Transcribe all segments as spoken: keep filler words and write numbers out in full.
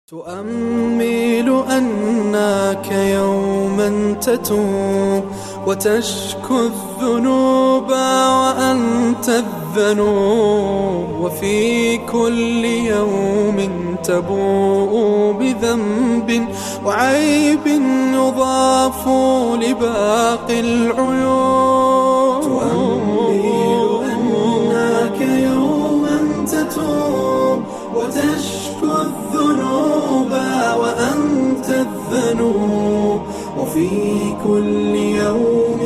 تؤمل أنك يوما تتوب وتشكو الذنوب وأنت الذنوب، وفي كل يوم تبوء بذنب وعيب يضاف لباقي العيوب. تؤمل أنك يوما تتوب وتشكو الذنوب وأنت الذنوب، وفي كل يوم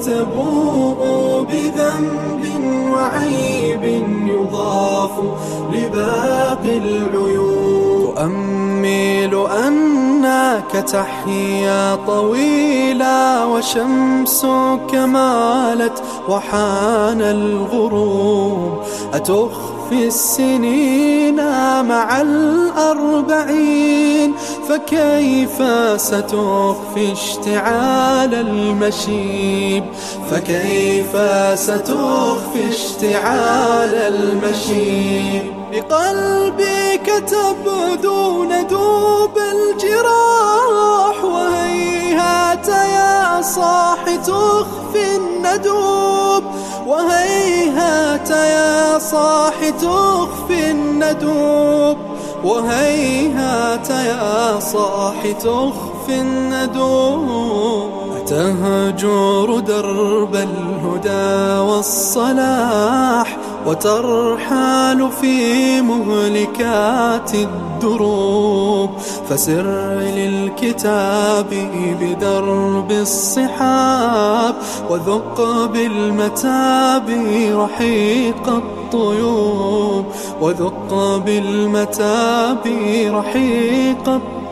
تبوء بذنب وعيب يضاف لباقي العيوب. تؤمل أنك تحيا طويلا وشمسك مالت وحان الغروب، أتخفي السنين مع الأربعين، فكيف ستخفي اشتعال المشيب، فكيف ستخفي اشتعال المشيب. بقلبك تبدو ندوب الجراح، وهيهات يا صاح تخفي الندوب، وهيهات يا صاح تخفي الندوب، وهيهات يا صاح تخفي الندوب. أتهجر درب الهدى والصلاح وترحال في مهلكات الدروب، فسر للكتاب بدرب الصحاب وذق بالمتاب رحيق الطيوب، وذق بالمتاب رحيق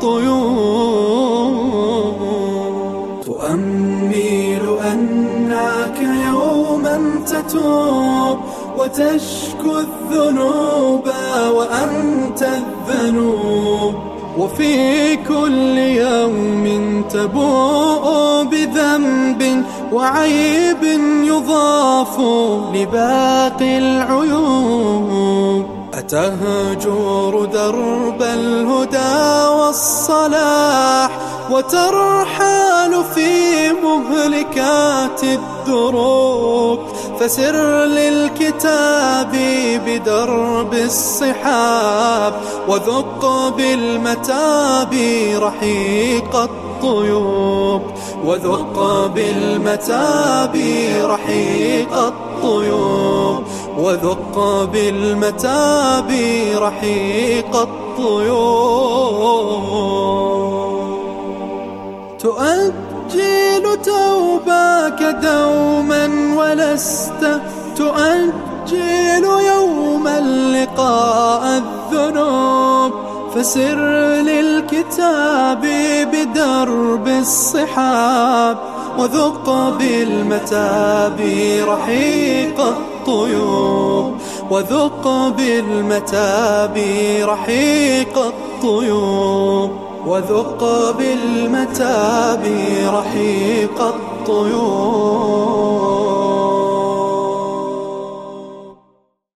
الطيوب. تؤمل أنك يوما تتوب وتشكو الذنوب وأنت الذنوب، وفي كل يوم تبوء بذنب وعيب يضاف لباقي العيوب. أتهجر درب الهدى والصلاح وترحال في مهلكات الدروب، فسر للكتاب بدرب الصحاب وذق بالمتاب رحيق الطيوب، وذق بالمتاب رحيق الطيوب، وذق بالمتاب رحيق الطيوب. تؤجل توباك دوما ولست تؤجل يوما لقاء الذنوب، فسر للكتاب بدرب الصحاب وذق بالمتاب رحيق الطيوب، وذق بالمتاب رحيق الطيوب، وذق بالمتاب رحيق الطيوب.